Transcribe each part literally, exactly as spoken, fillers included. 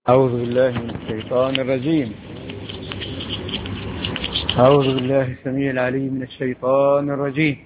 أعوذ بالله من الشيطان الرجيم. أعوذ بالله السميع العليم من الشيطان الرجيم.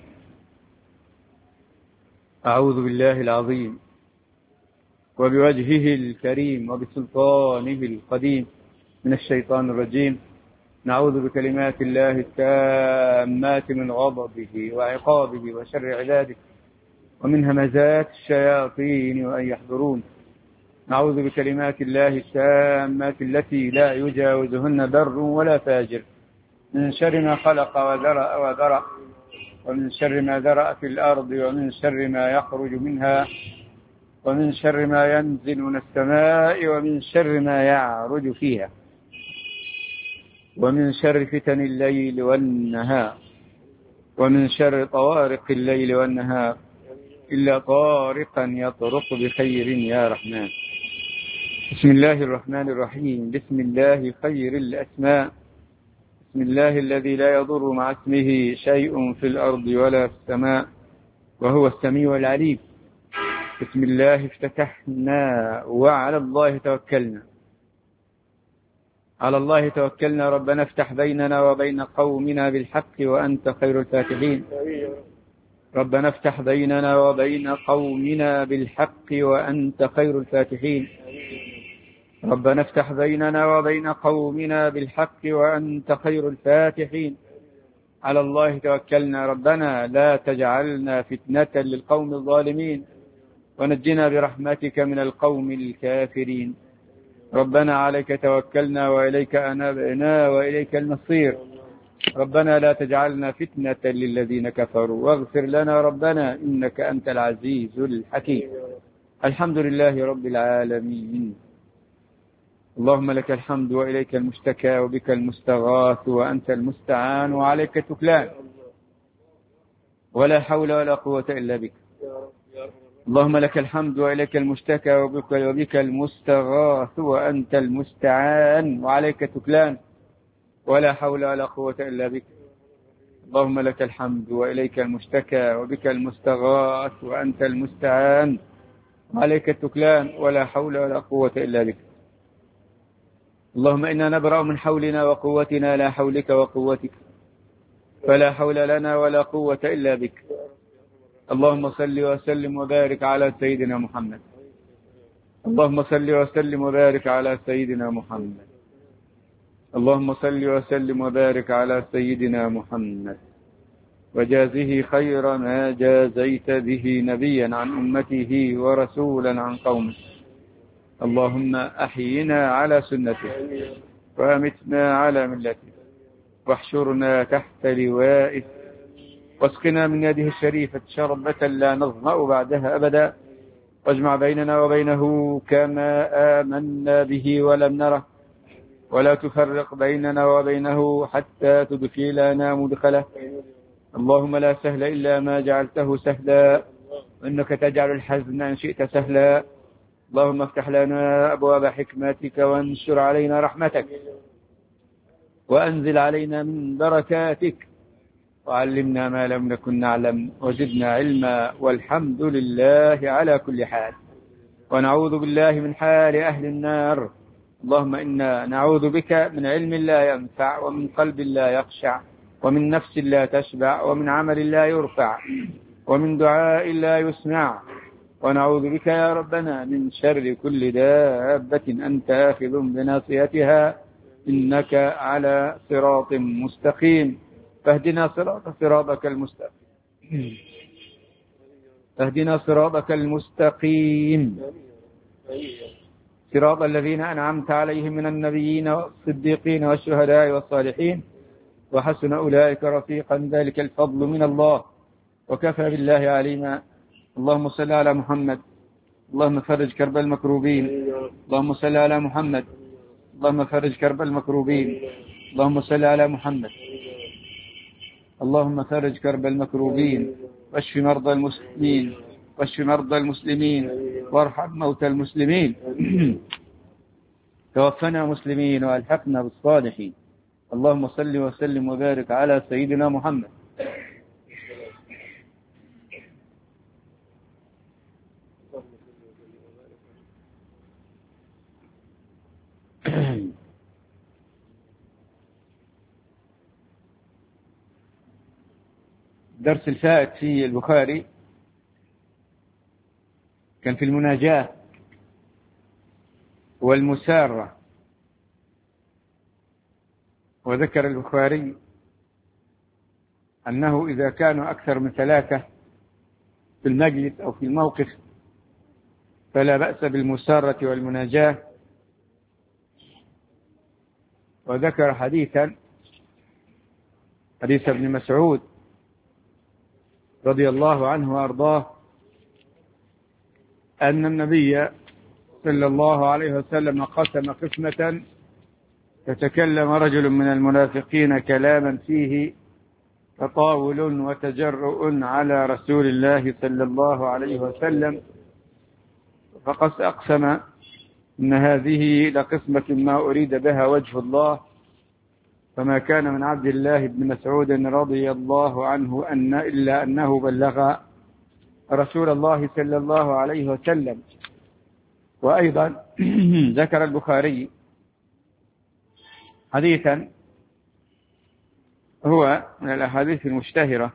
أعوذ بالله العظيم وبوجهه الكريم وبسلطانه القديم من الشيطان الرجيم. نعوذ بكلمات الله التامات من غضبه وعقابه وشر عباده ومن همزات الشياطين وأن يحضرون. نعوذ بكلمات الله التامات التي لا يجاوزهن بر ولا فاجر من شر ما خلق وذرأ وذرأ ومن شر ما ذرأ في الأرض ومن شر ما يخرج منها ومن شر ما ينزل من السماء ومن شر ما يعرج فيها ومن شر فتن الليل والنهار ومن شر طوارق الليل والنهار إلا طارقا يطرق بخير يا رحمن. بسم الله الرحمن الرحيم. بسم الله خير الأسماء. بسم الله الذي لا يضر مع اسمه شيء في الأرض ولا في السماء وهو السميع العليم. بسم الله افتتحنا وعلى الله توكلنا. على الله توكلنا. ربنا افتح بيننا وبين قومنا بالحق وأنت خير الفاتحين. ربنا افتح بيننا وبين قومنا بالحق وأنت خير الفاتحين. ربنا افتح بيننا وبين قومنا بالحق وأنت خير الفاتحين. على الله توكلنا. ربنا لا تجعلنا فتنة للقوم الظالمين ونجنا برحمتك من القوم الكافرين. ربنا عليك توكلنا وإليك أنبنا وإليك المصير. ربنا لا تجعلنا فتنة للذين كفروا واغفر لنا ربنا إنك أنت العزيز الحكيم. الحمد لله رب العالمين. اللهم لك الحمد وإليك المشتكى وبك المستغاث وأنت المستعان وعليك التكلان ولا حول ولا قوة إلا بك. اللهم لك الحمد وإليك المشتكى وبك, وبك المستغاث وأنت المستعان وعليك التكلان ولا حول ولا قوة إلا بك. اللهم لك الحمد وإليك المشتكى وبك المستغاث وأنت المستعان وعليك التكلان ولا حول ولا قوة إلا بك. اللهم إنا نبرأ من حولنا وقوتنا لا حولك وقوتك فلا حول لنا ولا قوة إلا بك. اللهم صل وسلم وبارك على سيدنا محمد. اللهم صل وسلم وبارك على سيدنا محمد. اللهم صل وسلم وبارك على سيدنا محمد وجازه خير ما جازيت به نبيا عن أمته ورسولا عن قومه. اللهم أحينا على سنته وأمتنا على ملته واحشرنا تحت لوائه واسقنا من يده الشريفة شربة لا نظمأ بعدها أبدا واجمع بيننا وبينه كما آمنا به ولم نره ولا تفرق بيننا وبينه حتى تدخلنا مدخله. اللهم لا سهل إلا ما جعلته سهلا وإنك تجعل الحزن إن شئت سهلا. اللهم افتح لنا أبواب حكمتك وانشر علينا رحمتك وأنزل علينا من بركاتك وعلمنا ما لم نكن نعلم وزدنا علما والحمد لله على كل حال. ونعوذ بالله من حال أهل النار. اللهم إنا نعوذ بك من علم لا ينفع ومن قلب لا يخشع ومن نفس لا تشبع ومن عمل لا يرفع ومن دعاء لا يسمع. ونعوذ بك يا ربنا من شر كل دابة أنت آخذ بناصيتها إنك على صراط مستقيم. فاهدنا صراط صراطك المستقيم. فاهدنا صراطك المستقيم صراط الذين أنعمت عليهم من النبيين والصديقين والشهداء والصالحين وحسن أولئك رفيقا. ذلك الفضل من الله وكفى بالله عليما. اللهم صل على محمد. اللهم فرج كرب المكروبين. اللهم صل على محمد. اللهم فرج كرب المكروبين. اللهم صل على محمد. اللهم فرج كرب المكروبين واشف مرضى المسلمين واشف مرضى المسلمين وارحم موتى المسلمين. توفنا مسلمين والحقنا بالصالحين. اللهم صل وسلم وبارك على سيدنا محمد. درس الفائت في البخاري كان في المناجاة والمسارة، وذكر البخاري أنه إذا كانوا أكثر من ثلاثة في المجلس أو في الموقف فلا بأس بالمسارة والمناجاة. وذكر حديثا حديث ابن مسعود رضي الله عنه وأرضاه أن النبي صلى الله عليه وسلم قسم قسمة فتكلم رجل من المنافقين كلاما فيه تطاول وتجرؤ على رسول الله صلى الله عليه وسلم، فقد أقسم إن هذه لقسمة ما أريد بها وجه الله، فما كان من عبد الله بن مسعود رضي الله عنه أن إلا أنه بلغ رسول الله صلى الله عليه وسلم. وأيضا ذكر البخاري حديثا هو من الأحاديث المشتهرة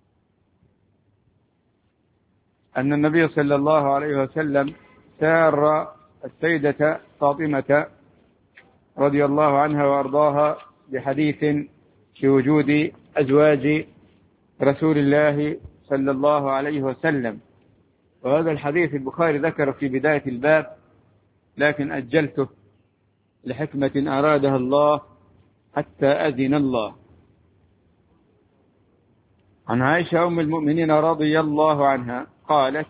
أن النبي صلى الله عليه وسلم سار السيدة فاطمة رضي الله عنها وأرضاها بحديث في وجود أزواج رسول الله صلى الله عليه وسلم. وهذا الحديث البخاري ذكر في بداية الباب، لكن أجلته لحكمة أرادها الله حتى أذن الله. عن عائشة أم المؤمنين رضي الله عنها قالت: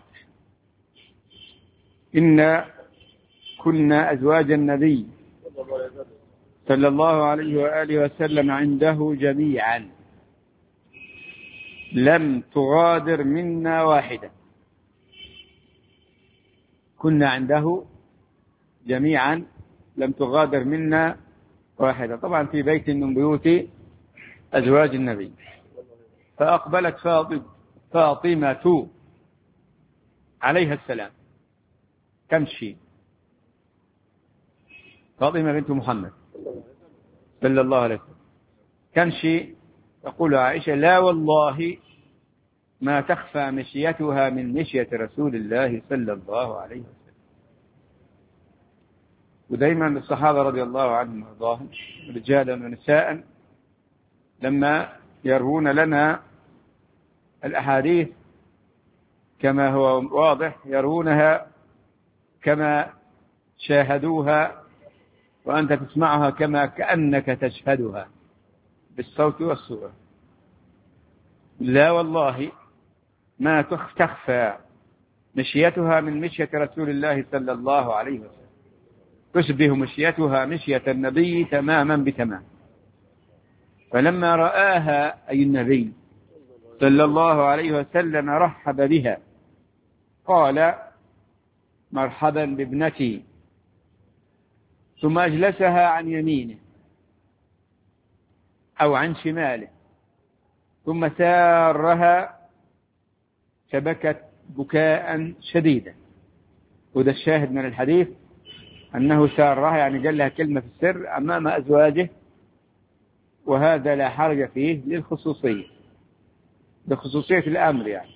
إن كنا أزواج النبي صلى الله عليه وآله وسلم عنده جميعا لم تغادر منا واحدة. كنا عنده جميعا لم تغادر منا واحدة، طبعا في بيت من بيوت أزواج النبي. فأقبلت فاطمة عليها السلام تمشي، فاطمة بنت محمد صلى الله عليه وسلم تمشي، تقول عائشة: لا والله ما تخفى مشيتها من مشية رسول الله صلى الله عليه وسلم. ودايما الصحابة رضي الله عنهم وارضاهم رجالا ونساء لما يروون لنا الأحاديث كما هو واضح يروونها كما شاهدوها، وأنت تسمعها كما كأنك تشهدها بالصوت والصورة. لا والله ما تخفى مشيتها من مشية رسول الله صلى الله عليه وسلم، تشبه مشيتها مشية النبي تماما بتمام. فلما رآها أي النبي صلى الله عليه وسلم رحب بها، قال: مرحبا بابنتي، ثم أجلسها عن يمينه أو عن شماله، ثم سارها فبكت بكاء شديدا. وده الشاهد من الحديث، أنه سارها يعني قال لها كلمة في السر أمام أزواجه، وهذا لا حرج فيه للخصوصية، لخصوصية الأمر يعني.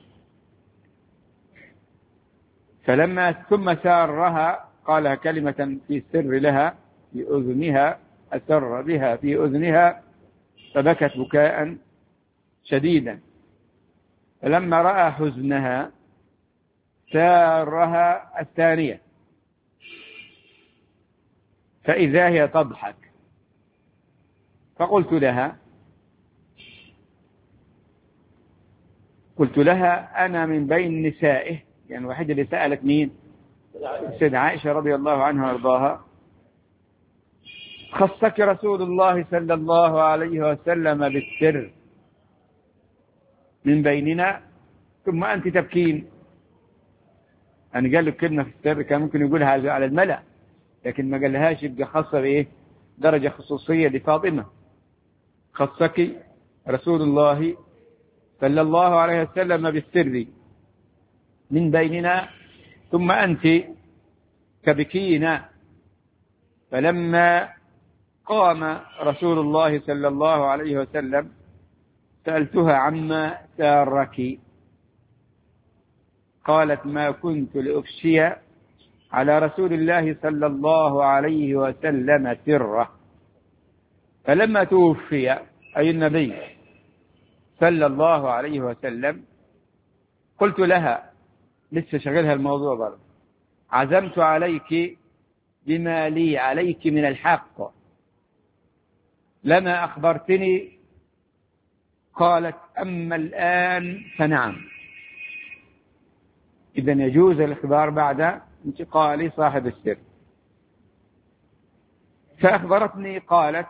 فلما ثم سارها قالها كلمة في السر لها في أذنها، أسر بها في أذنها فبكت بكاء شديدا. فلما رأى حزنها سارها الثانية فإذا هي تضحك، فقلت لها قلت لها أنا من بين نسائه، يعني الوحيدة اللي سألت مين؟ السيدة عائشة رضي الله عنها وارضاها: خصك رسول الله صلى الله عليه وسلم بالسر من بيننا ثم أنت تبكين. أنا قال له كلمة في السر كان ممكن يقولها على الملأ، لكن ما قالهاش يبقى خاصة بإيه؟ درجة خصوصية لفاطمة. خصك رسول الله صلى الله عليه وسلم بالسر من بيننا ثم أنت تبكين. فلما قام رسول الله صلى الله عليه وسلم سألتها عما سارك، قالت ما كنت لأفشي على رسول الله صلى الله عليه وسلم سره. فلما توفي أي النبي صلى الله عليه وسلم قلت لها، لسه شغلها الموضوع برضه، عزمت عليك بما لي عليك من الحق لما أخبرتني. قالت أما الآن فنعم. إذن يجوز الإخبار بعد انتقال صاحب السر. فأخبرتني قالت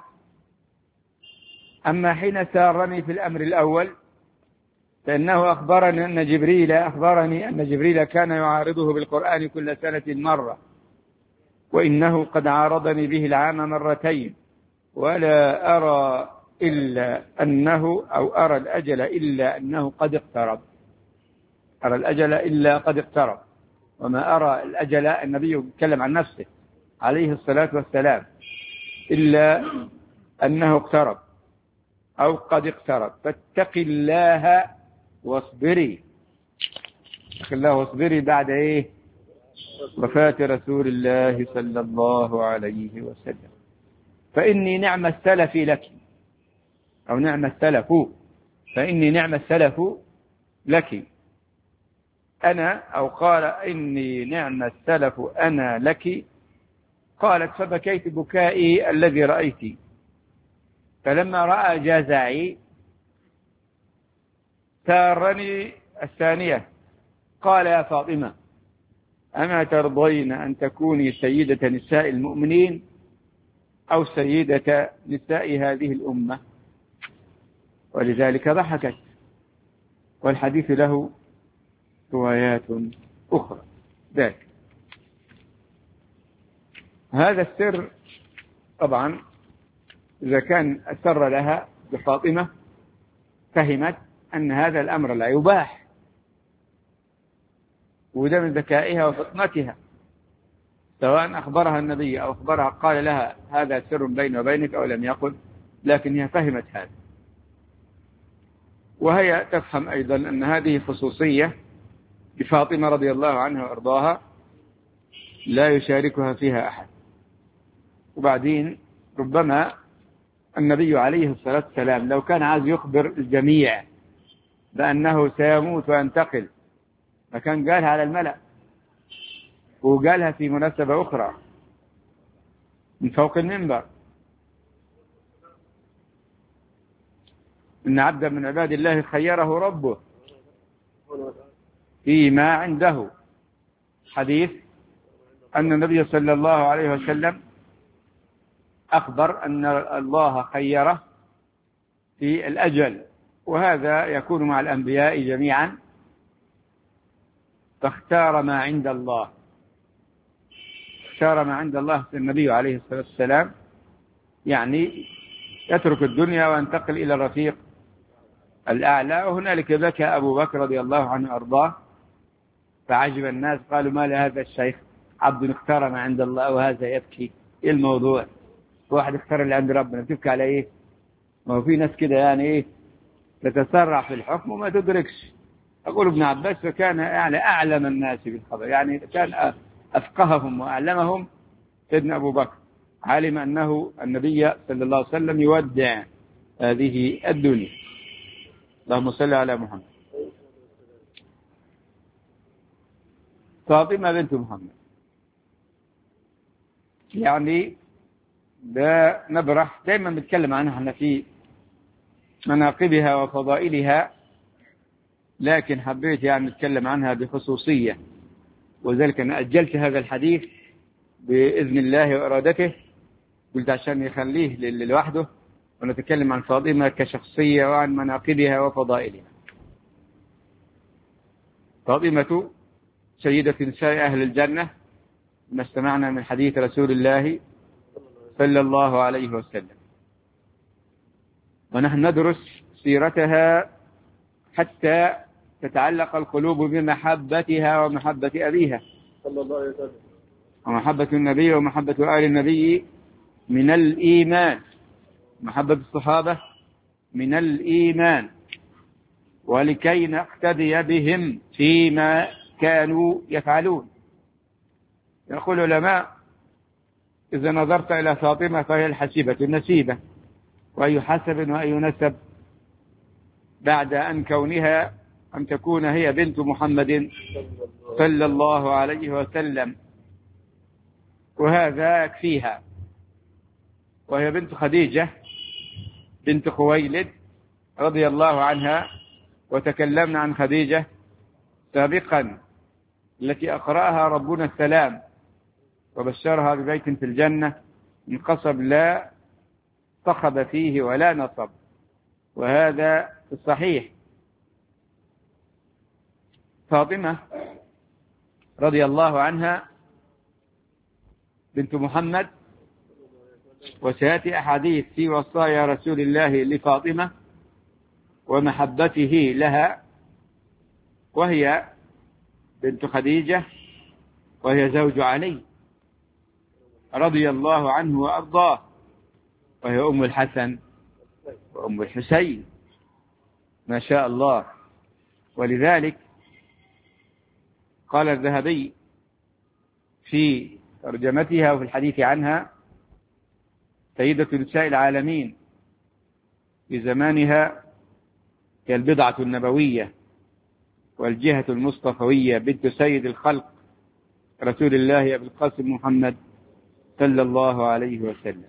أما حين سارني في الأمر الأول فإنه أخبرني أن جبريل أخبرني أن جبريل كان يعارضه بالقرآن كل سنة مرة، وإنه قد عارضني به العام مرتين، ولا أرى إلا أنه أو أرى الأجل إلا أنه قد اقترب. أرى الأجل إلا قد اقترب، وما أرى الأجل، النبي يتكلم عن نفسه عليه الصلاة والسلام، إلا أنه اقترب أو قد اقترب. فاتق الله واصبري. اتق الله واصبري بعد إيه؟ وفاة رسول الله صلى الله عليه وسلم. فإني نعم السلف لك، أو نعم السلف، فإني نعم السلف لك أنا، أو قال إني نعم السلف أنا لك. قالت فبكيت بكائي الذي رأيت. فلما رأى جازعي سارني الثانية قال يا فاطمة أما ترضين أن تكوني سيدة نساء المؤمنين أو سيدة نساء هذه الأمة؟ ولذلك ضحكت. والحديث له روايات أخرى. ذاك هذا السر طبعا إذا كان أسر لها بفاطمة فهمت أن هذا الأمر لا يباح، وده من ذكائها وفطنتها، سواء أخبرها النبي أو أخبرها قال لها هذا سر بيني وبينك أو لم يقل، لكن هي فهمت هذا. وهي تفهم أيضا أن هذه خصوصية بفاطمة رضي الله عنها وأرضاها لا يشاركها فيها أحد. وبعدين ربما النبي عليه الصلاة والسلام لو كان عايز يخبر الجميع بأنه سيموت وينتقل فكان قالها على الملأ، وقالها في مناسبة أخرى من فوق المنبر: إن عبدا من عباد الله خيره ربه فيما عنده. حديث أن النبي صلى الله عليه وسلم أخبر أن الله خيره في الأجل، وهذا يكون مع الأنبياء جميعا، فاختار ما عند الله. اختار ما عند الله النبي عليه الصلاة والسلام، يعني يترك الدنيا وينتقل إلى الرفيق الأعلى. وهنالك بكى أبو بكر رضي الله عنه أرضاه، فعجب الناس قالوا ما لهذا الشيخ عبد اختار ما عند الله وهذا يبكي، إيه الموضوع؟ واحد اختار اللي عند ربنا تبكي على إيه؟ ما هو في ناس كده يعني إيه تتسرع في الحكم وما تدركش. أقول ابن عباس فكان يعني أعلم الناس بالخبر، يعني كان أفقههم وأعلمهم سيدنا أبو بكر، علم أنه النبي صلى الله عليه وسلم يودع هذه الدنيا. اللهم صل على محمد. فاطمة بنت محمد يعني ده نبرح دائما بنتكلم عنها احنا في مناقبها وفضائلها، لكن حبيت يعني نتكلم عنها بخصوصية، وذلك أنا أجلت هذا الحديث بإذن الله وإرادته، قلت عشان يخليه لوحده ونتكلم عن فاطمة كشخصية وعن مناقبها وفضائلها. فاطمة سيدة نساء أهل الجنة ما استمعنا من حديث رسول الله صلى الله عليه وسلم، ونحن ندرس سيرتها حتى تتعلق القلوب بمحبتها ومحبة أبيها صلى الله عليه وسلم، ومحبة النبي ومحبة آل النبي من الإيمان، محبة الصحابة من الإيمان، ولكي نقتدي بهم فيما كانوا يفعلون. يقول العلماء: إذا نظرت إلى فاطمة فهي الحسيبة النسيبة، وأي حسب وأي نسب بعد أن كونها أن تكون هي بنت محمد صلى الله عليه وسلم، وهذا يكفيها. وهي بنت خديجة بنت خويلد رضي الله عنها، وتكلمنا عن خديجة سابقا التي أقرأها ربنا السلام وبشرها ببيت في الجنة من قصب لا صخب فيه ولا نصب، وهذا في الصحيح. فاطمة رضي الله عنها بنت محمد، وسيأتي أحاديث في وصايا رسول الله لفاطمة ومحبته لها، وهي بنت خديجة، وهي زوج علي رضي الله عنه وأرضاه، وهي أم الحسن وأم الحسين ما شاء الله. ولذلك قال الذهبي في ترجمتها وفي الحديث عنها: سيدة نساء العالمين في زمانها هي البضعة النبوية والجهة المصطفوية، بنت سيد الخلق رسول الله أبي القاسم محمد صلى الله عليه وسلم.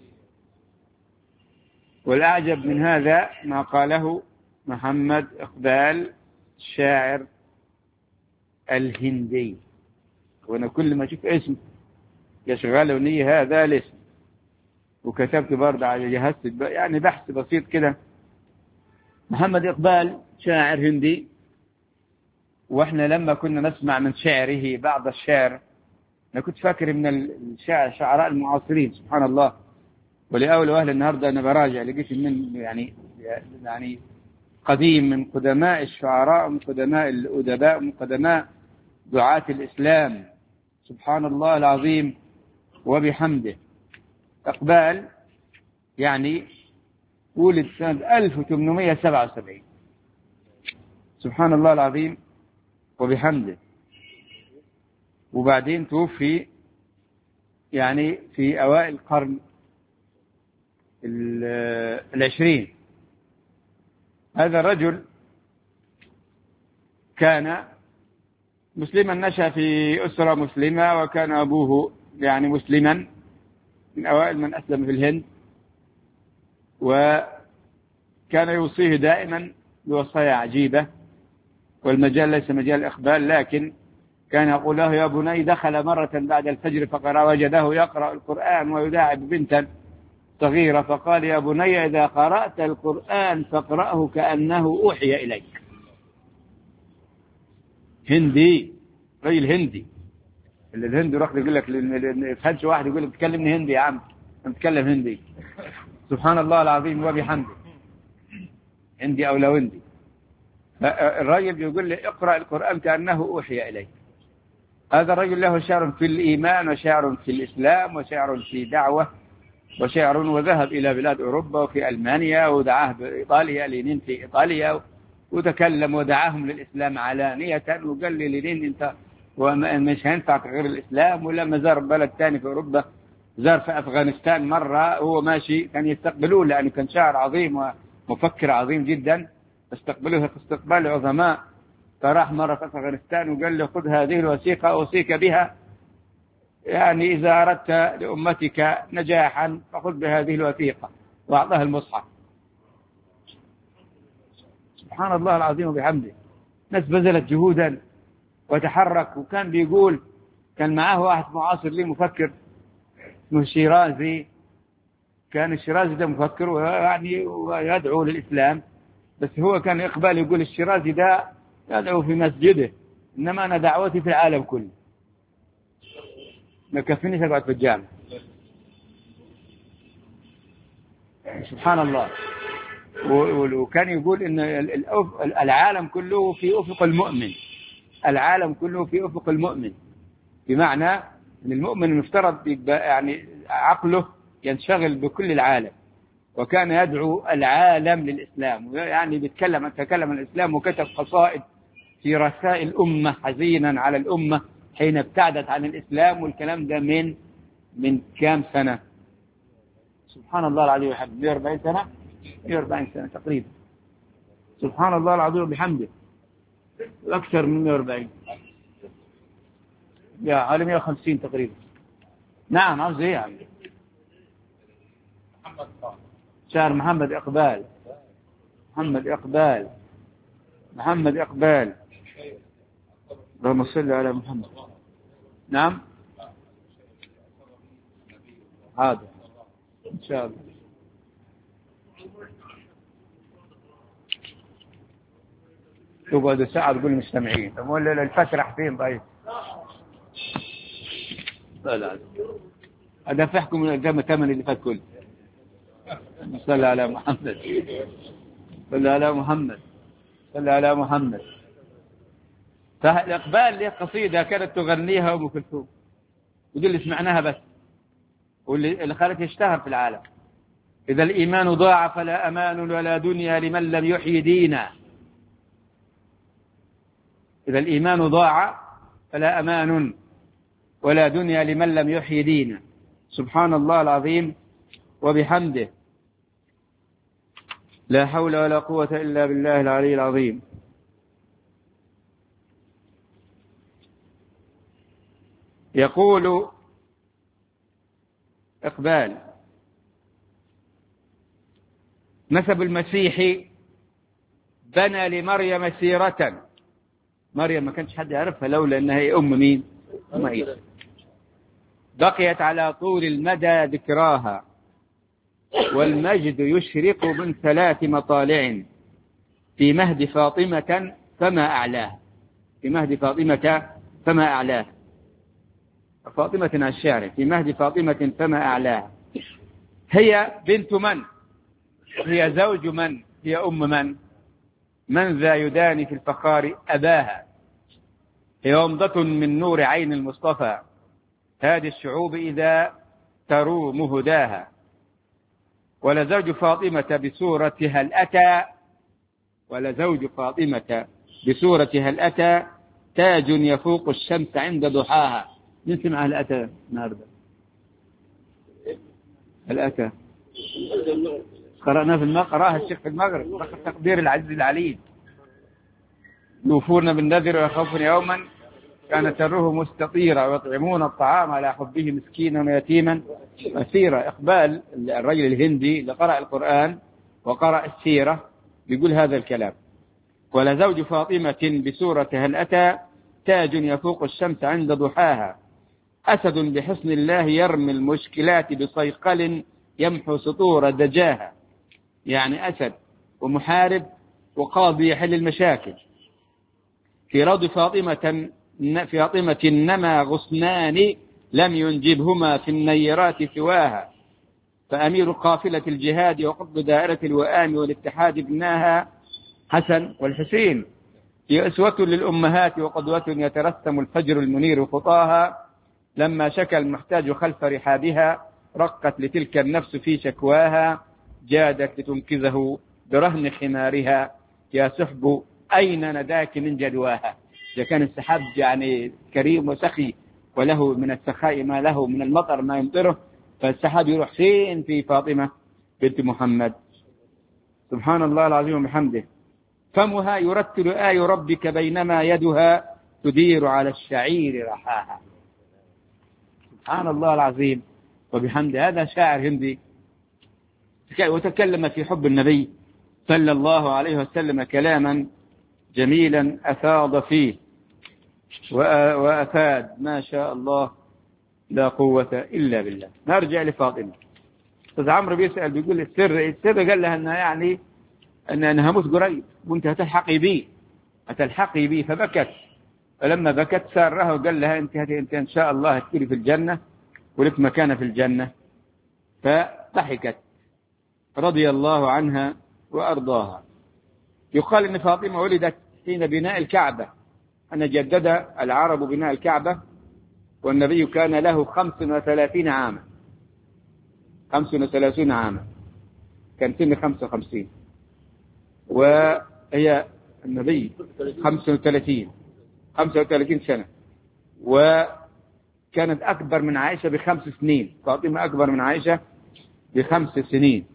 والأعجب من هذا ما قاله محمد إقبال الشاعر الهندي، وأنا كل ما أشوف اسم يشغلني هذا الاسم، وكتبت برضه على جهاز يعني بحث بسيط كده. محمد إقبال شاعر هندي، وإحنا لما كنا نسمع من شعره بعض الشعر أنا كنت فاكر من الشعر شعراء المعاصرين، سبحان الله. ولأول وهل النهاردة أنا براجع لقيت من يعني يعني قديم من قدماء الشعراء ومن قدماء الأدباء ومن قدماء دعاة الإسلام، سبحان الله العظيم وبحمده. إقبال يعني ولد سنة ألف وثمانمائة وسبعة وسبعين، سبحان الله العظيم وبحمده. وبعدين توفي يعني في أوائل القرن العشرين. هذا الرجل كان مسلما، نشأ في أسرة مسلمة، وكان أبوه يعني مسلما من أوائل من أسلم في الهند، وكان يوصيه دائما بوصايا عجيبة. والمجال ليس مجال إقبال، لكن كان يقول له: يا بني، دخل مرة بعد الفجر فقرأ، وجده يقرأ القرآن ويداعب بنتا صغيرة، فقال: يا بني، إذا قرأت القرآن فاقرأه كأنه أوحي إليك. هندي، رجل هندي. اللي الهندي رخ يقول لك فهمش واحد يقول لك تكلمني هندي يا عم، أنا بتكلم هندي. سبحان الله العظيم وبحمده، هندي أو لو هندي. الرجل يقول لي: اقرأ القرآن كأنه أوحي إليك. هذا الرجل له شعر في الإيمان، وشعر في الإسلام، وشعر في دعوة، وشعر، وذهب إلى بلاد أوروبا وفي ألمانيا، ودعاه بإيطاليا لينين في إيطاليا، وتكلم ودعاهم للإسلام علانية، وقال لي لينين أنت ومش هينفعك غير الإسلام. ولما زار بلد ثاني في أوروبا، زار في أفغانستان مرة، هو ماشي كان يستقبلوه لأنه كان شاعر عظيم ومفكر عظيم جدا، استقبلوه استقبال عظماء. فراح مرة في أفغانستان وقال له: خذ هذه الوثيقة أوصيك بها، يعني إذا أردت لأمتك نجاحا فخذ بهذه الوثيقة، وأعطاه المصحف. سبحان الله العظيم وبحمده. ناس بذلت جهودا وتحرك. وكان بيقول كان معاه واحد معاصر لي مفكر اسمه الشيرازي، كان الشيرازي ده مفكر ويعني ويدعو للإسلام، بس هو كان إقبال يقول الشيرازي ده يدعو في مسجده، إنما أنا دعوتي في العالم كله، ما كفينيش أقعد في الجامع. سبحان الله. وكان يقول إن العالم كله في أفق المؤمن، العالم كله في أفق المؤمن، بمعنى أن المؤمن المفترض يعني عقله ينشغل بكل العالم، وكان يدعو العالم للإسلام، يعني بيتكلم تكلم عن الإسلام وكتب قصائد في رسائل الأمة حزينا على الأمة حين ابتعدت عن الإسلام، والكلام ده من من كام سنة؟ سبحان الله العظيم وبحمده، مئة وأربعين سنة، مئة وأربعين سنة تقريبا. سبحان الله العظيم وبحمده، أكثر من مئة وأربعين، يا على مئة وخمسين تقريبا. نعم عاوز ايه يعني؟ شهر محمد إقبال، محمد إقبال، محمد إقبال، اللهم صل على محمد. نعم حاضر إن شاء الله. تقعد ساعة تقول مستمعين، طب ولا الفترة فين طيب؟ لا لا أدفعكم قدام الثمن اللي فات كله. صلى على محمد، صلى على محمد، صلى على محمد. فالإقبال له قصيدة كانت تغنيها أم كلثوم، ودي اللي سمعناها بس، واللي خلت يشتهر في العالم. إذا الإيمان ضاع فلا أمان ولا دنيا لمن لم يحيي دينا. إذا الإيمان ضاع فلا أمان ولا دنيا لمن لم يحيي دينا. سبحان الله العظيم وبحمده، لا حول ولا قوة إلا بالله العلي العظيم. يقول إقبال: نسب المسيح بنى لمريم سيرة. مريم ما كانش حد يعرفها لولا أنها هي أم مين؟ أم عيسى. بقيت على طول المدى ذكراها، والمجد يشرق من ثلاث مطالع، في مهد فاطمة فما أعلاه، في مهد فاطمة فما أعلاه. فاطمة على الشارع، في مهد فاطمة فما أعلاه. هي بنت من؟ هي زوج من؟ هي أم من؟ من ذا يداني في الفخار أباها. هي ومضة من نور عين المصطفى، هذه الشعوب إذا تروم هداها. ولزوج فاطمة بسورة هل أتى، ولزوج فاطمة بسورة هل أتى تاج يفوق الشمس عند ضحاها. نسمع هل أتى النهارده؟ هل أتى قرأنا في المغرب، قرأها الشيخ في المغرب، تقدير العزيز العليم. يوفون بالنذر ويخافون يوما كان شره مستطيرا، ويطعمون الطعام على حبه مسكينا ويتيما أسيرا. إقبال الرجل الهندي اللي قرأ القرآن وقرأ السيرة بيقول هذا الكلام: ولزوج فاطمة بسورة هل أتى تاج يفوق الشمس عند ضحاها، أسد بحصن الله يرمي المشكلات بصيقل يمحو سطور دجاها. يعني أسد ومحارب وقاضي يحل المشاكل. في روض فاطمة فاطمة نما غصنان لم ينجبهما في النيرات سواها، فأمير قافلة الجهاد وقطب دائرة الوئام والاتحاد ابناها حسن والحسين. هي أسوة للأمهات وقدوة يترسم الفجر المنير خطاها، لما شكى المحتاج خلف رحابها رقت لتلك النفس في شكواها، جادت لتنقذه برهن خمارها، يا سحب أين نداك من جدواها. إذا كان السحاب يعني كريم وسخي وله من السخاء ما له من المطر ما يمطره، فالسحاب يروح فين؟ في فاطمة بنت محمد. سبحان الله العظيم وبحمده. فمها يرتل آي ربك بينما يدها تدير على الشعير رحاها. سبحان الله العظيم وبحمده. هذا شاعر هندي وتكلم في حب النبي صلى الله عليه وسلم كلاما جميلا أفاض فيه وأفاد ما شاء الله لا قوة إلا بالله. نرجع لفاطمة. أستاذ عمرو بيسأل بيقول السر السر قال لها أنها يعني أن أنا هموت قريب وأنت هتلحقي بي هتلحقي بي فبكت. فلما بكت سارها وقال لها أنت أنت إن شاء الله هتكوني في الجنة ولك مكانة في الجنة. فضحكت رضي الله عنها وأرضاها. يقال أن فاطمة ولدت حين بناء الكعبة، أن جدد العرب بناء الكعبة والنبي كان له خمس وثلاثين عاما. خمس وثلاثين عاما، كان سن خمسة وخمسين، وهي النبي خمسة وثلاثين خمسة وثلاثين سنة، وكانت أكبر من عائشة بخمس سنين. فاطمة أكبر من عائشة بخمس سنين.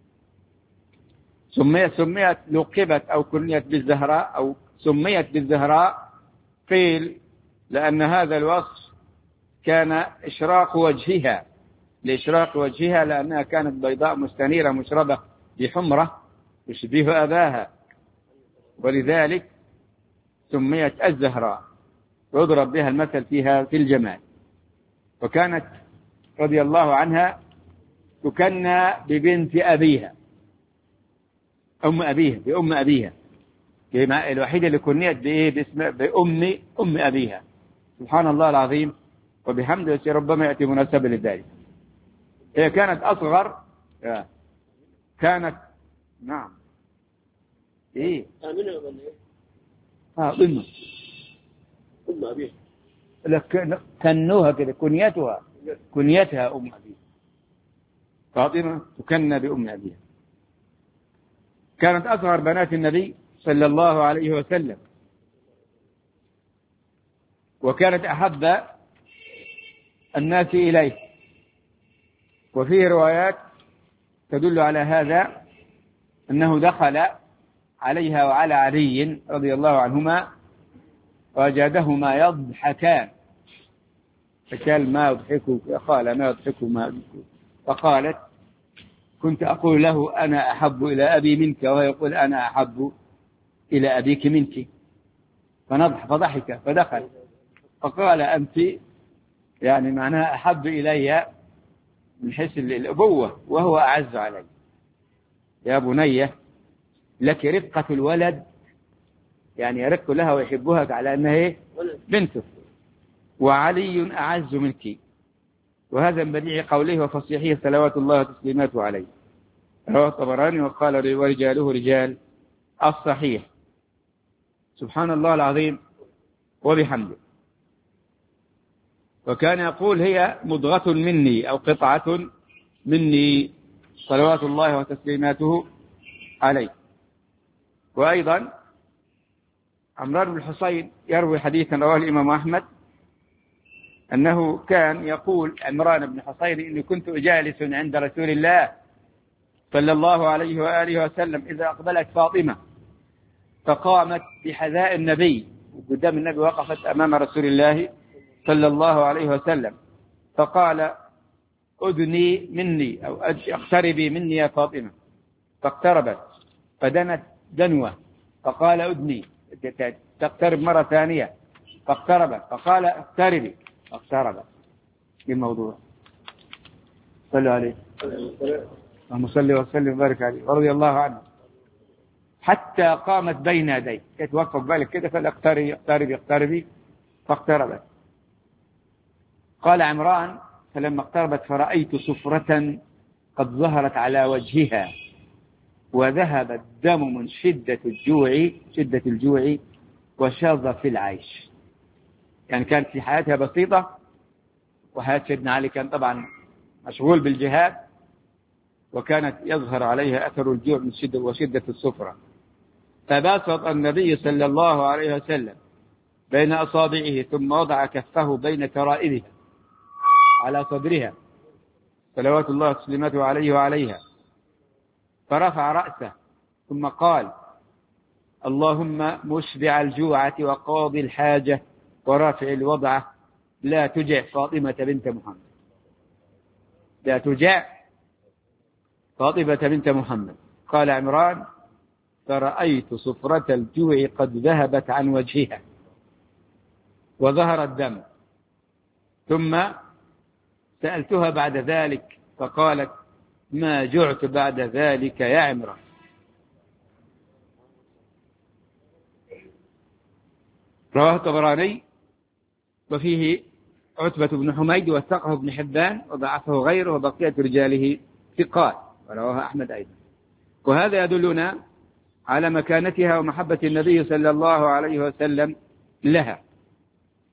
سميت سميت لقبت أو كنيت بالزهراء أو سميت بالزهراء، قيل لأن هذا الوصف كان إشراق وجهها، لإشراق وجهها لأنها كانت بيضاء مستنيرة مشربة بحمرة تشبه أباها، ولذلك سميت الزهراء، ويضرب بها المثل فيها في الجمال. وكانت رضي الله عنها تكنى ببنت أبيها، أم أبيها، بأم أبيها، الوحيدة اللي كنيت بإيه؟ باسم بأم أم أبيها. سبحان الله العظيم وبحمده، ربما يأتي مناسبة لذلك. هي كانت أصغر، كانت نعم إيه آمنة ولا إيه؟ آه أمه أم أبيها، لك كنوها كده، كنيتها كنيتها أم أبيها. فاطمة تكنى بأم أبيها. كانت أصغر بنات النبي صلى الله عليه وسلم، وكانت أحب الناس إليه. وفيه روايات تدل على هذا، أنه دخل عليها وعلى علي رضي الله عنهما وجدهما يضحكان، فقال ما يضحكك؟ قال ما يضحك ما يضحك. فقالت كنت أقول له أنا أحب إلى أبي منك، وهو يقول أنا أحب إلى أبيك منك. فنضح فضحك فدخل فقال أنت، يعني معناها أحب إلي من حيث الأبوة وهو أعز علي. يا بني لك رقة الولد، يعني يرق لها ويحبها على أنها بنته، وعلي أعز منك. وهذا من بديع قوله وفصيحه صلوات الله وتسليماته عليه. رواه الطبراني وقال ورجاله رجال الصحيح. سبحان الله العظيم وبحمده. وكان يقول هي مضغة مني أو قطعة مني صلوات الله وتسليماته عليه. وأيضا عمران بن الحصين يروي حديثا رواه الإمام أحمد، أنه كان يقول عمران بن الحصين إني كنت جالس عند رسول الله صلى الله عليه وآله وسلم إذا أقبلت فاطمة فقامت بحذاء النبي، وقدام النبي وقفت أمام رسول الله صلى الله عليه وسلم، فقال أدني مني أو اقتربي مني يا فاطمة، فاقتربت فدنت دنوة، فقال أدني، تقترب مرة ثانية، فاقتربت فقال اقتربي، فاقتربت. الموضوع صلوا عليه اللهم صل وسلم وبارك عليه ورضي الله عنه، حتى قامت بين يديه، توقف بالك كده فاقتربي اقتربي اقتربي فاقتربت. قال عمران فلما اقتربت فرأيت صفرة قد ظهرت على وجهها وذهب الدم من شدة الجوع شدة الجوع وشظ في العيش. يعني كانت في حياتها بسيطة، وحياة سيدنا علي كان طبعا مشغول بالجهاد، وكانت يظهر عليها أثر الجوع من شدة وشدة الصفرة. فبسط النبي صلى الله عليه وسلم بين أصابعه ثم وضع كفه بين كرائبها على صدرها صلوات الله وسلامته عليه وعليها، فرفع رأسه ثم قال اللهم مشبع الجوعة وقاضي الحاجة ورافع الوضعة لا تجع فاطمة بنت محمد، لا تجع فاطمة بنت محمد. قال عمران فرأيت صفرة الجوع قد ذهبت عن وجهها وظهر الدم، ثم سألتها بعد ذلك فقالت ما جعت بعد ذلك يا عمران. رواه الطبراني وفيه عتبة بن حميد وثقه ابن حبان وضعفه غيره وبقية رجاله ثقات، ورواه أحمد أيضا. وهذا يدلنا على مكانتها ومحبة النبي صلى الله عليه وسلم لها.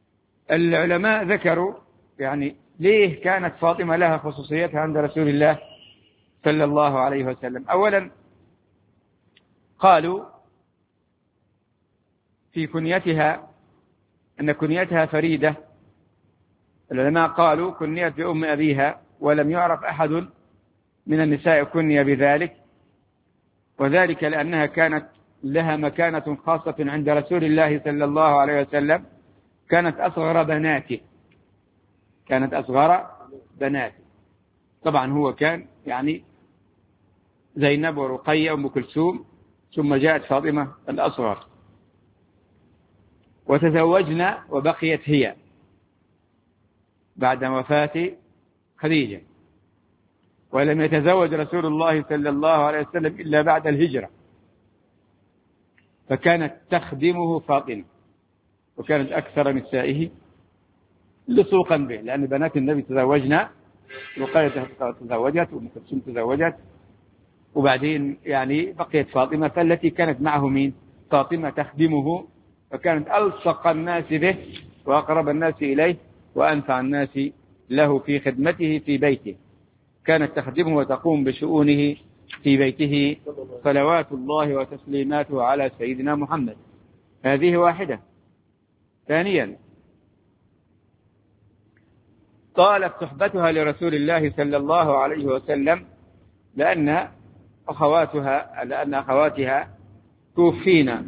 العلماء ذكروا يعني ليه كانت فاطمة لها خصوصيتها عند رسول الله صلى الله عليه وسلم. أولا قالوا في كنيتها أن كنيتها فريدة. العلماء قالوا كنيت بأم أبيها، ولم يعرف أحد من النساء كني بذلك، وذلك لأنها كانت لها مكانة خاصة عند رسول الله صلى الله عليه وسلم، كانت أصغر بناته كانت أصغر بناته طبعا هو كان يعني زينب ورقية وأم كلثوم، ثم جاءت فاطمة الأصغر، وتزوجنا وبقيت هي بعد وفاة خديجة، ولم يتزوج رسول الله صلى الله عليه وسلم إلا بعد الهجرة، فكانت تخدمه فاطمة، وكانت أكثر نسائه لصوقا به، لأن بنات النبي تزوجنا، رقية تزوجت وأم كلثوم تزوجت، وبعدين يعني بقيت فاطمة، فالتي كانت معه مين؟ فاطمة تخدمه، فكانت ألصق الناس به وأقرب الناس إليه وأنفع الناس له في خدمته في بيته، كانت تخدمه وتقوم بشؤونه في بيته صلوات الله وتسليماته على سيدنا محمد. هذه واحدة. ثانيا طالت صحبتها لرسول الله صلى الله عليه وسلم، لأن أخواتها لأن أخواتها توفينا،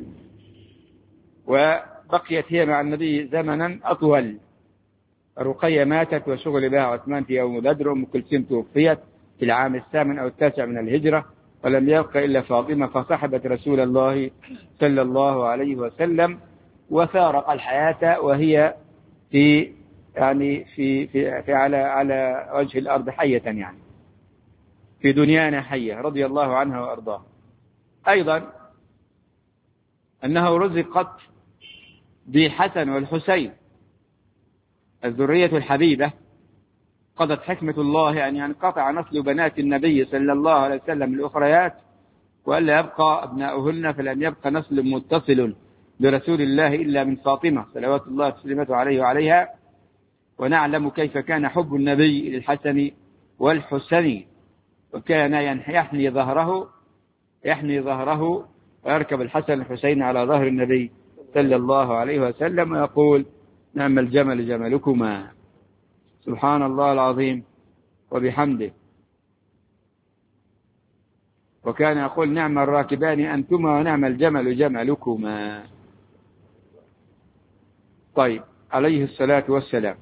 وبقيت هي مع النبي زمنا أطول. رقية ماتت وشغل بها عثمان في يوم بدر، أم كلثوم توفيت في العام الثامن أو التاسع من الهجرة، ولم يبق إلا فاطمة، فصحبت رسول الله صلى الله عليه وسلم، وفارق الحياة وهي في يعني في, في, في على على وجه الأرض حية، يعني في دنيانا حية، رضي الله عنها وأرضاها. أيضا أنه رزقت بالحسن والحسين الذرية الحبيبة، قضت حكمة الله أن ينقطع نسل بنات النبي صلى الله عليه وسلم الأخريات، وألا يبقى أبناؤهن، فلم يبقى نسل متصل برسول الله إلا من فاطمة صلوات الله وسلامته عليه وعليها. ونعلم كيف كان حب النبي للحسن والحسين، وكان يحني ظهره يحني ظهره ويركب الحسن والحسين على ظهر النبي صلى الله عليه وسلم ويقول: نعم الجمل جملكما، سبحان الله العظيم وبحمده. وكان يقول: نعم الراكبان أنتما ونعم الجمل جملكما. طيب، عليه الصلاة والسلام.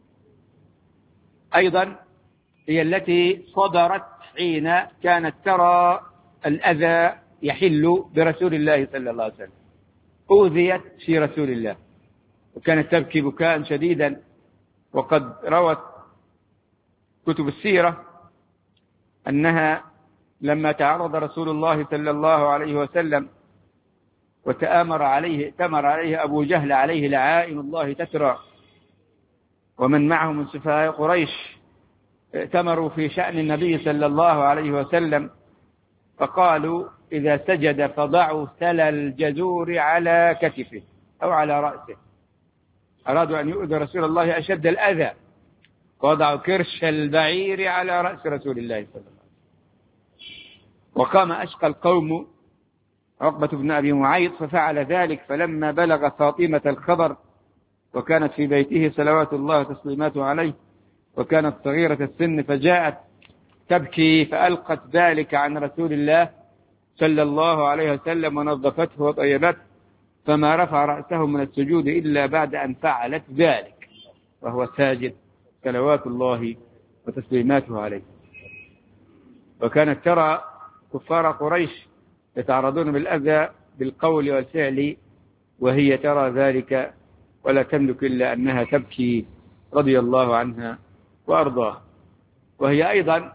أيضا هي التي صدرت حين كانت ترى الأذى يحل برسول الله صلى الله عليه وسلم، أوذيت في رسول الله، وكانت تبكي بكاء شديدا. وقد روت كتب السيرة أنها لما تعرض رسول الله صلى الله عليه وسلم وتآمر عليه تمر عليه أبو جهل عليه لعائن الله تترى، ومن معه من سفهاء قريش ائتمروا في شأن النبي صلى الله عليه وسلم، فقالوا: إذا سجد فضعوا ثل الجزور على كتفه أو على رأسه. أرادوا أن يؤذوا رسول الله أشد الأذى، وضعوا كرش البعير على رأس رسول الله صلى الله عليه وسلم. وقام أشقى القوم عقبة بن أبي معيط ففعل ذلك، فلما بلغ فاطمة الخبر، وكانت في بيته صلوات الله وتسليماته عليه، وكانت صغيرة السن، فجاءت تبكي فألقت ذلك عن رسول الله صلى الله عليه وسلم ونظفته وطيبته، فما رفع رأسه من السجود إلا بعد أن فعلت ذلك وهو ساجد صلوات الله وتسليماته عليه. وكانت ترى كفار قريش يتعرضون بالأذى بالقول والفعل، وهي ترى ذلك ولا تملك إلا أنها تبكي رضي الله عنها وأرضاها. وهي أيضا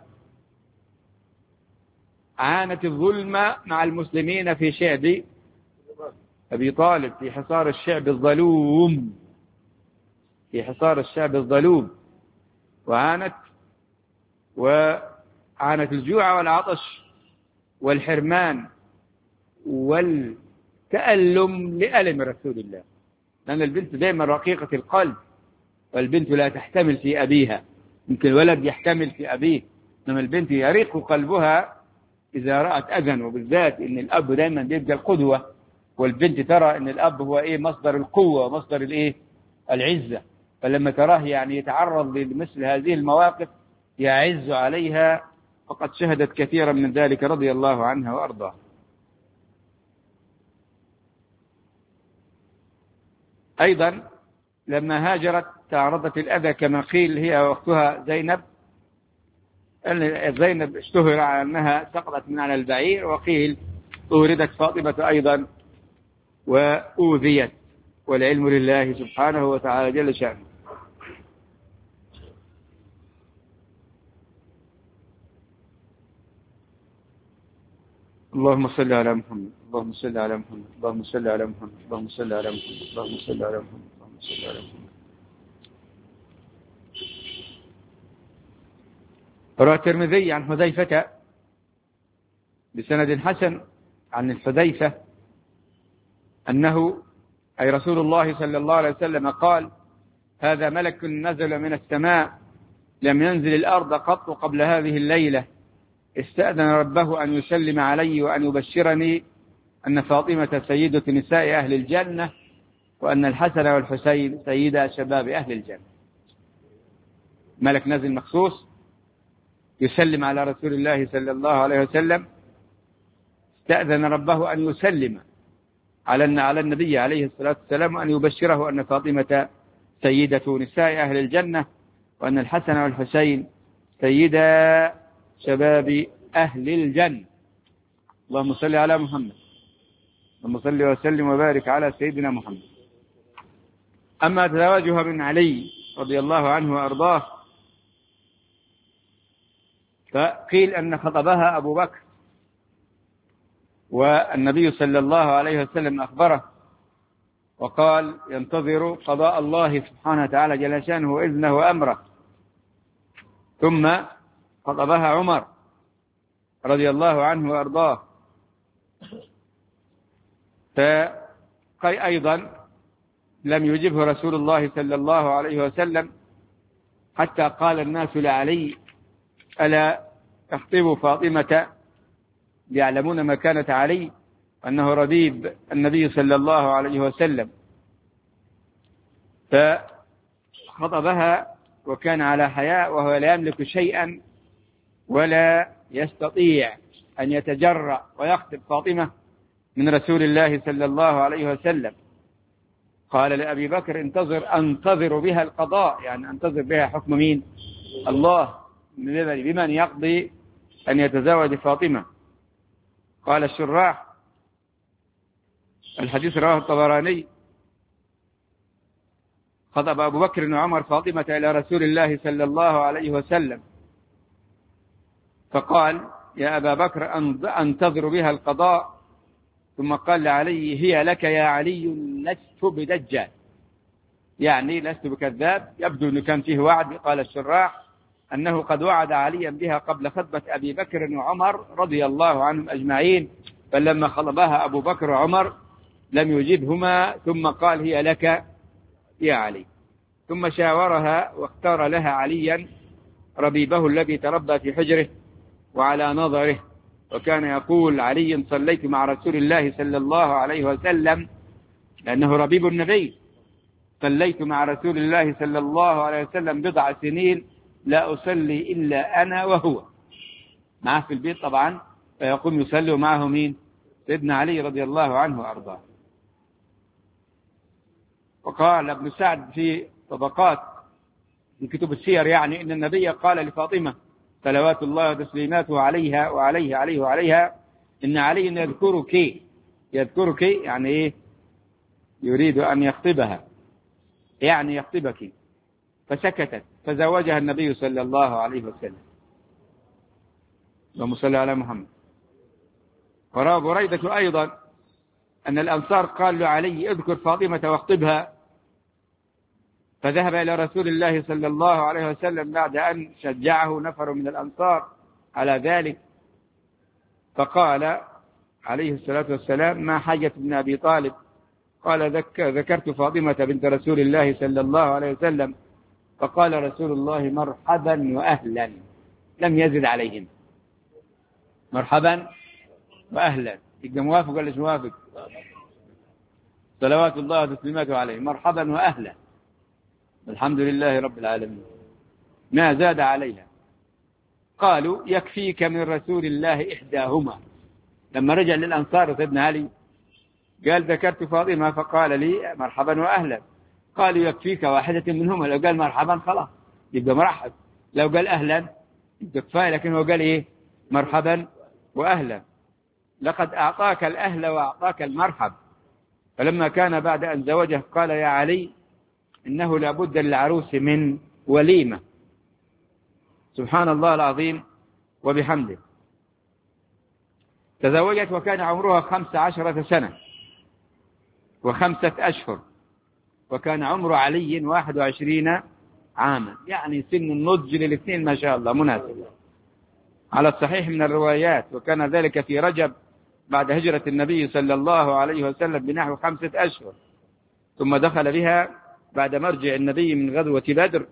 عانت الظلم مع المسلمين في شعب أبي طالب، في حصار الشعب الظلوم في حصار الشعب الظلوم وعانت وعانت الجوع والعطش والحرمان والتألم لألم رسول الله، لأن البنت دائما رقيقة القلب، والبنت لا تحتمل في أبيها. يمكن الولد يحتمل في أبيه، إنما البنت يريق قلبها إذا رأت أذى، وبالذات إن الأب دايما بيبقى القدوة، والبنت ترى إن الأب هو إيه مصدر القوة ومصدر الإيه العزة، فلما تراه يعني يتعرض لمثل هذه المواقف يعز عليها، فقد شهدت كثيرا من ذلك رضي الله عنها وأرضاها. أيضا لما هاجرت تعرضت الأذى كما قيل هي وأختها زينب. زينب اشتهر على أنها سقطت من على البعير، وقيل أوردت فاطمة أيضا وأوذيت، والعلم لله سبحانه وتعالى جل شأنه. اللهم صل على محمد، اللهم صل على محمد، اللهم صل على محمد، اللهم صل على محمد، اللهم صل على محمد، اللهم صل على محمد. روى الترمذي عن حذيفة بسند حسن عن الحذيفة أنه أي رسول الله صلى الله عليه وسلم قال: هذا ملك نزل من السماء لم ينزل الأرض قط قبل هذه الليلة، استأذن ربه أن يسلم علي وأن يبشرني أن فاطمة سيدة نساء أهل الجنة، وأن الحسن والحسين سيدا شباب أهل الجنة. ملك نزل مخصوص يسلم على رسول الله صلى الله عليه وسلم، استأذن ربه أن يسلم على على النبي عليه الصلاة والسلام وأن يبشره أن فاطمة سيدة نساء أهل الجنة، وأن الحسن والحسين سيدا شباب أهل الجنة. اللهم صل على محمد، اللهم صل وسلم وبارك على سيدنا محمد. أما تزواجها من علي رضي الله عنه وأرضاه، فقيل أن خطبها أبو بكر، والنبي صلى الله عليه وسلم أخبره وقال: ينتظر قضاء الله سبحانه وتعالى جل شأنه وإذنه وأمره. ثم خطبها عمر رضي الله عنه وأرضاه، فقي أيضا لم يجبه رسول الله صلى الله عليه وسلم، حتى قال الناس لعلي: ألا تخطب فاطمة؟ يعلمون مكانة علي أنه ربيب النبي صلى الله عليه وسلم. فخطبها وكان على حياء، وهو لا يملك شيئا ولا يستطيع أن يتجرأ ويخطب فاطمة من رسول الله صلى الله عليه وسلم. قال لأبي بكر: انتظر أنتظر بها القضاء، يعني أنتظر بها حكم مين؟ الله، بمن يقضي أن يتزوج فاطمة. قال الشراح: الحديث رواه الطبراني: خطب أبو بكر وعمر فاطمة إلى رسول الله صلى الله عليه وسلم، فقال: يا أبا بكر أنتظر بها القضاء. ثم قال لعلي: هي لك يا علي، لست بدجال، يعني لست بكذاب. يبدو أنه كان فيه وعد. قال الشراح أنه قد وعد عليا بها قبل خطبة أبي بكر وعمر رضي الله عنهم أجمعين، فلما خطبها أبو بكر وعمر لم يجبهما، ثم قال: هي لك يا علي. ثم شاورها واختار لها عليا ربيبه الذي تربى في حجره وعلى نظره، وكان يقول علي: صليت مع رسول الله صلى الله عليه وسلم، لأنه ربيب النبي، صليت مع رسول الله صلى الله عليه وسلم بضع سنين لا أصلي إلا أنا وهو، معه في البيت طبعا، فيقوم يصلي معه مين؟ سيدنا علي رضي الله عنه وأرضاه. وقال ابن سعد في طبقات في كتب السير يعني إن النبي قال لفاطمة صلوات الله وتسليماته عليها وعليه عليه وعليها: إن علي يذكرك. يذكرك يعني إيه؟ يريد أن يخطبها، يعني يخطبك. فسكتت، فزوجها النبي صلى الله عليه وسلم. اللهم صل على محمد. وروى بريدة أيضا أن الأنصار قال لعلي: اذكر فاطمة واخطبها، فذهب إلى رسول الله صلى الله عليه وسلم بعد أن شجعه نفر من الأنصار على ذلك، فقال عليه الصلاة والسلام: ما حاجة ابن أبي طالب؟ قال: ذكرت فاطمة بنت رسول الله صلى الله عليه وسلم، فقال رسول الله: مرحبا وأهلا، لم يزد عليهم. مرحبا وأهلا. يبقى موافق ولا مش موافق؟ صلوات الله وتسليماته عليه. مرحبا وأهلا. الحمد لله رب العالمين. ما زاد عليها. قالوا يكفيك من رسول الله إحداهما. لما رجع للأنصار سيدنا علي قال ذكرت فاطمة فقال لي مرحبا وأهلا. قالوا يكفيك واحدة منهما. لو قال مرحبا خلاص يبقى مرحب، لو قال أهلا يبقى كفاية، لكن هو قال إيه؟ مرحبا وأهلا. لقد أعطاك الأهل وأعطاك المرحب. فلما كان بعد أن زوجه قال يا علي إنه لابد للعروس من وليمة. سبحان الله العظيم وبحمده. تزوجت وكان عمرها خمس عشرة سنة وخمسة أشهر، وكان عمر علي واحد وعشرين عاما، يعني سن النضج للاثنين ما شاء الله مناسب على الصحيح من الروايات. وكان ذلك في رجب بعد هجرة النبي صلى الله عليه وسلم بنحو خمسة أشهر، ثم دخل بها بعد مرجع النبي من غزوة بدر.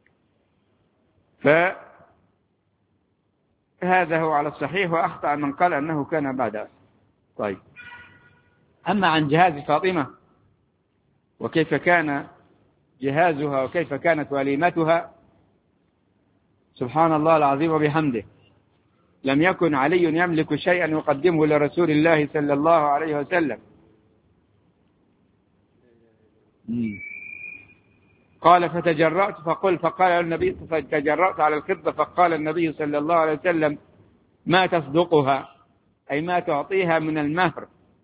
فهذا هو على الصحيح، وأخطأ من قال أنه كان بعد. طيب، أما عن جهاز فاطمة وكيف كان جهازها وكيف كانت وليمتها، سبحان الله العظيم وبحمده. لم يكن علي يملك شيئا يقدمه لرسول الله صلى الله عليه وسلم. قال فتجرأت فقل فقال النبي فتجرأت على الخطة فقال النبي صلى الله عليه وسلم ما تصدقها، أي ما تعطيها من المهر،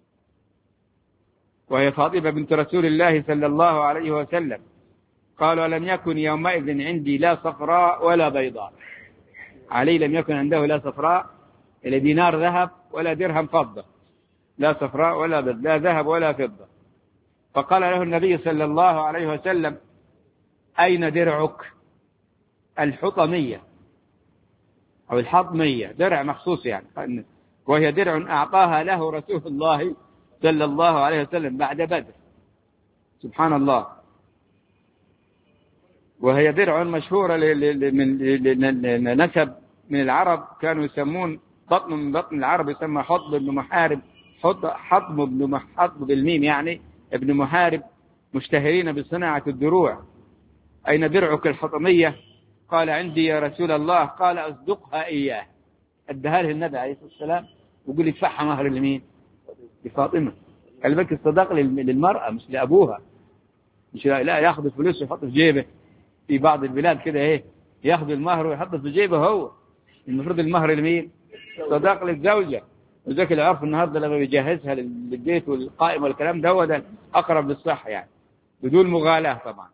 وهي فاطمة بنت رسول الله صلى الله عليه وسلم. قال ولم يكن يومئذ عندي لا صفراء ولا بيضاء. علي لم يكن عنده لا صفراء إلا دينار ذهب ولا درهم فضة، لا صفراء ولا بيض، لا ذهب ولا فضة. فقال له النبي صلى الله عليه وسلم أين درعك؟ الحطمية أو الحطمية، درع مخصوص يعني، وهي درع أعطاها له رسول الله صلى الله عليه وسلم بعد بدر. سبحان الله. وهي درع مشهورة من نسب من العرب، كانوا يسمون بطن من بطن العرب يسمى حطب بن محارب، حطب بن محطب بالميم يعني ابن محارب، مشتهرين بصناعة الدروع. أين درعك الحطمية؟ قال عندي يا رسول الله. قال أصدقها إياه، أدها له النبي عليه الصلاة والسلام وقل يدفعها مهر لمين؟ لفاطمة. قال بالك الصداق للمرأة مش لأبوها، مش لا ياخذ الفلوس ويحط في جيبه. في بعض البلاد كده ايه ياخذ المهر ويحط في جيبه هو. المفروض المهر لمين؟ صداق للزوجة. وذاك العرف النهارده لما بيجهزها للبيت والقائمة والكلام ده هو ده أقرب للصح يعني، بدون مغالاة طبعا.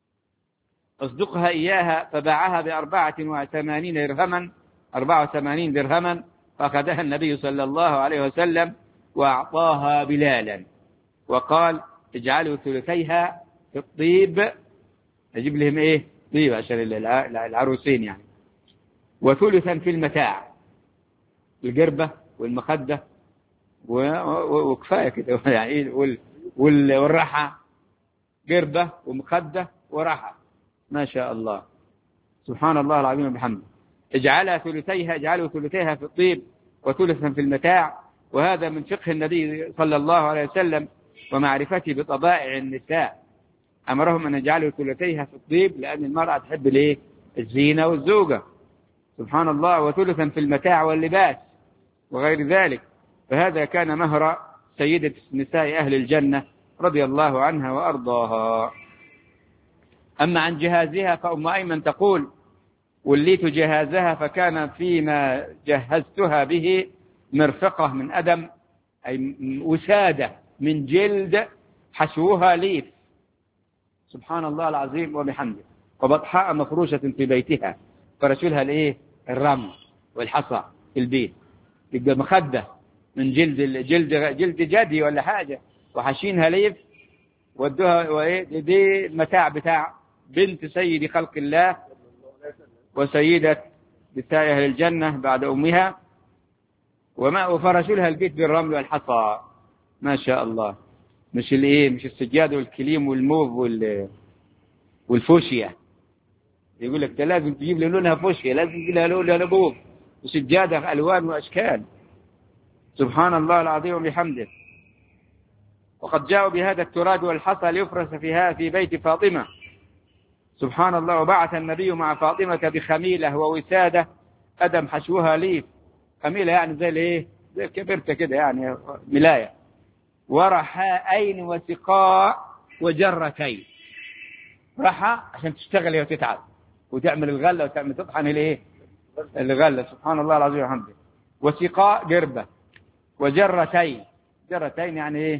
أصدقها إياها فباعها بأربعة وثمانين درهما، أربعة وثمانين درهما، فأخذها النبي صلى الله عليه وسلم وأعطاها بلالا وقال اجعلوا ثلثيها في الطيب، أجيب لهم إيه؟ طيب عشان العروسين يعني، وثلثا في المتاع، القربة والمخدة وكفاية كده يعني، والراحة، قربة ومخدة وراحة، ما شاء الله. سبحان الله العظيم وبحمده. اجعلها ثلثيها، اجعلوا ثلثيها في الطيب وثلثا في المتاع. وهذا من فقه النبي صلى الله عليه وسلم ومعرفته بطبائع النساء. أمرهم أن يجعلوا ثلثيها في الطيب لأن المرأة تحب الايه؟ الزينة والزوجة. سبحان الله. وثلثا في المتاع واللباس وغير ذلك. فهذا كان مهر سيدة نساء أهل الجنة رضي الله عنها وأرضاها. أما عن جهازها فأم أيمن تقول وليت جهازها فكان فيما جهزتها به مرفقة من أدم، أي وسادة من جلد حشوها ليف. سبحان الله العظيم وبحمده. وبطحاء مفروشة في بيتها فرشلها الايه؟ الرمل والحصى في البيت. يبقى مخدة من جلد جلد جلد جدي ولا حاجة وحشينها ليف ودوها. وايه دي المتاع بتاع بنت سيد خلق الله وسيدة نساء أهل الجنة بعد أمها، وما وفرشلها البيت بالرمل والحصى. ما شاء الله. مش الايه؟ مش السجاد والكليم والموف وال والفوشيا. يقول لك ده لازم تجيب لي لونها فوشيا، لازم تجيب لها لونها نبوغ، وسجادة ألوان وأشكال. سبحان الله العظيم وبحمده. وقد جاءوا بهذا التراد والحصى ليفرس فيها في بيت فاطمة. سبحان الله. وبعث النبي مع فاطمة بخميلة ووسادة أدم حشوها ليف. خميلة يعني زي الايه، زي كبرته كده يعني ملاية. ورحاءين وسقاء وجرتين. رحى عشان تشتغل وتتعب وتعمل الغلة وتعمل تطحن الايه الغلة. سبحان الله العظيم وحمده. وسقاء قربة. وجرتين، جرتين يعني ايه،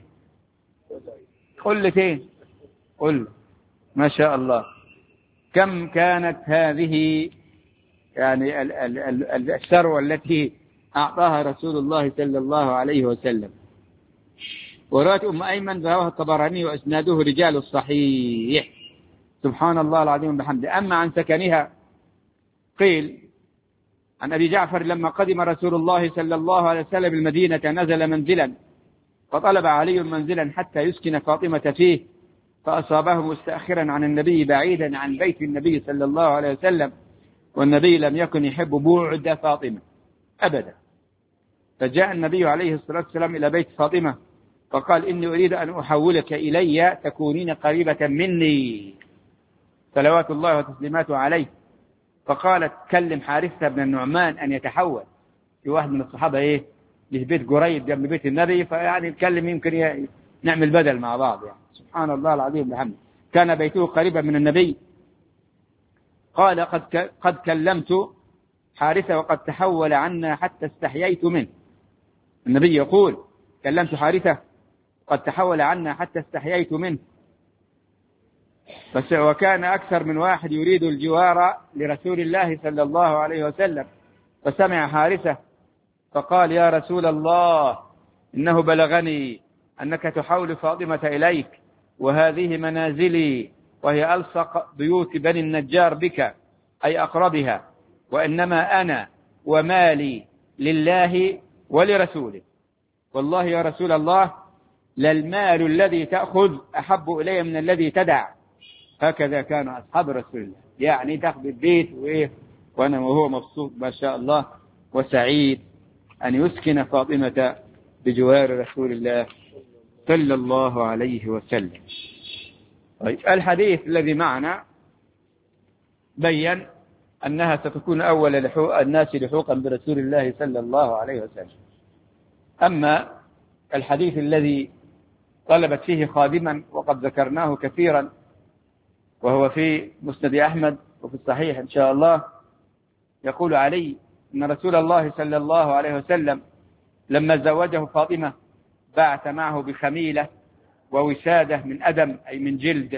قلتين، قل ما شاء الله. كم كانت هذه يعني الثروة التي أعطاها رسول الله صلى الله عليه وسلم. ورواية أم أيمن رواه الطبراني وإسناده رجال الصحيح. سبحان الله العظيم بحمده. أما عن سكنها قيل عن أبي جعفر لما قدم رسول الله صلى الله عليه وسلم المدينة نزل منزلا فطلب علي منزلا حتى يسكن فاطمة فيه، فأصابه مستأخرا عن النبي بعيدا عن بيت النبي صلى الله عليه وسلم، والنبي لم يكن يحب بعد فاطمة أبدا. فجاء النبي عليه الصلاة والسلام إلى بيت فاطمة فقال إني أريد أن أحولك إلي تكونين قريبة مني صلوات الله وتسليماته عليه. فقالت كلم حارثة بن النعمان أن يتحول. في واحد من الصحابة إيه له بيت قريب جنب بيت النبي، فيعني نتكلم يمكن نعمل بدل مع بعض يعني. سبحان الله العظيم بحمده. كان بيته قريبا من النبي. قال قد قد كلمت حارثة وقد تحول عنا حتى استحييت منه. النبي يقول كلمت حارثة قد تحول عنا حتى استحييت منه. بس وكان أكثر من واحد يريد الجوار لرسول الله صلى الله عليه وسلم. فسمع حارثة فقال يا رسول الله إنه بلغني أنك تحول فاطمة إليك وهذه منازلي وهي ألصق بيوت بني النجار بك أي أقربها، وإنما أنا ومالي لله ولرسوله، والله يا رسول الله للمال الذي تأخذ أحب إلي من الذي تدع. هكذا كان أصحاب رسول الله، يعني تأخذ البيت وإيه وأنا وهو مبسوط ما شاء الله وسعيد أن يسكن فاطمة بجوار رسول الله صلى الله عليه وسلم. طيب الحديث الذي معنا بيّن أنها ستكون أول لحوق الناس لحوقا برسول الله صلى الله عليه وسلم. أما الحديث الذي طلبت فيه خادما وقد ذكرناه كثيرا وهو في مسند أحمد وفي الصحيح إن شاء الله، يقول علي أن رسول الله صلى الله عليه وسلم لما زوجه فاطمة بعث معه بخميلة ووسادة من أدم أي من جلد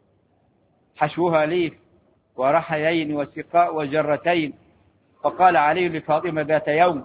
حشوها ليف ورحيين وسقاء وجرتين. فقال علي لفاطمة ذات يوم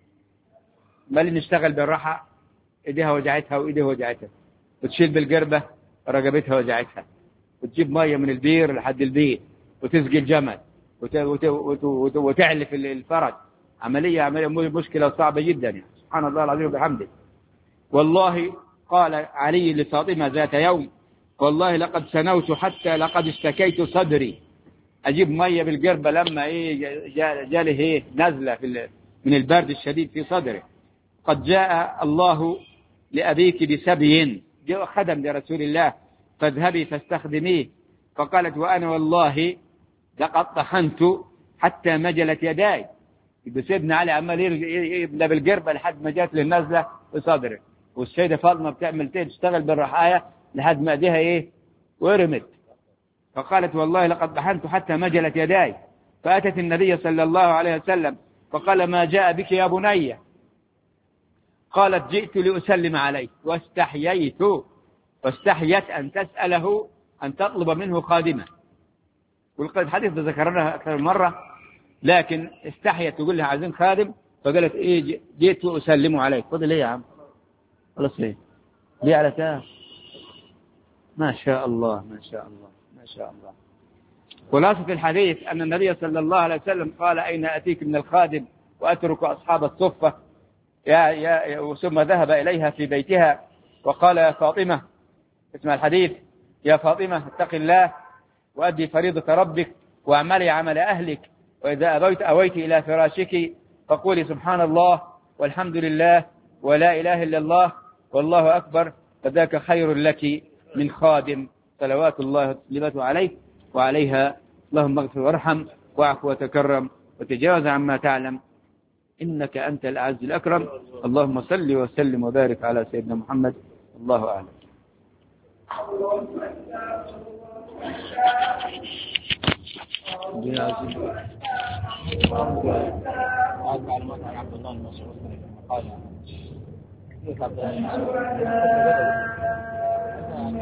ما اللي نشتغل بالرحى، ايديها وجعتها وايديها وجعتها، وتشيل بالقربة رقبتها وجعتها، وتجيب مية من البير لحد البيت وتسقي الجمل وت... وت... وت... وت... وتعلف الفرج. عملية عملية مشكلة صعبة جدا يعني. سبحان الله العظيم وبحمده. والله قال علي لفاطمة ذات يوم والله لقد سنوت حتى لقد اشتكيت صدري. أجيب مية بالقربة لما إيه جاله إيه نزلة في من البرد الشديد في صدره. قد جاء الله لأبيك بسبي، جاء خدم لرسول الله فاذهبي فاستخدميه. فقالت وأنا والله لقد طحنت حتى مجلت يداي. سيدنا علي عمال يبنى بالقربة لحد ما جات للنزلة في صدره، والسيدة فاطمة بتعمل تشتغل بالرحاية لحد ما ايديها ايه ورمت. فقالت والله لقد طحنت حتى مجلت يداي. فأتت النبي صلى الله عليه وسلم فقال ما جاء بك يا بني؟ قالت جئت لأسلم عليه واستحييت، واستحيت أن تسأله أن تطلب منه خادمة. والحديث ذكرناه أكثر من مرة، لكن استحيت تقول لها عايزين خادم، فقالت إيه جئت أسلم عليك. فضل إيه يا عم خلاص إيه ليه على كاف. ما شاء الله ما شاء الله ما شاء الله. خلاصة الحديث أن النبي صلى الله عليه وسلم قال أين أتيك من الخادم وأترك أصحاب الصفة يا يا ثم ذهب إليها في بيتها وقال يا فاطمة، اسمع الحديث، يا فاطمة اتق الله وأدي فريضة ربك واعملي عمل أهلك، وإذا أبيت أويت إلى فراشك فقولي سبحان الله والحمد لله ولا إله إلا الله والله أكبر، فذاك خير لك من خادم، صلوات الله وتسليماته عليه وعليها. اللهم اغفر وارحم واعف وتكرم وتجاوز عما تعلم، إنك أنت الأعز الأكرم. اللهم صل وسلم وبارك على سيدنا محمد. الله أعلم. معلومات عن عبد الله المسعود قال كيف عبد الله المسعود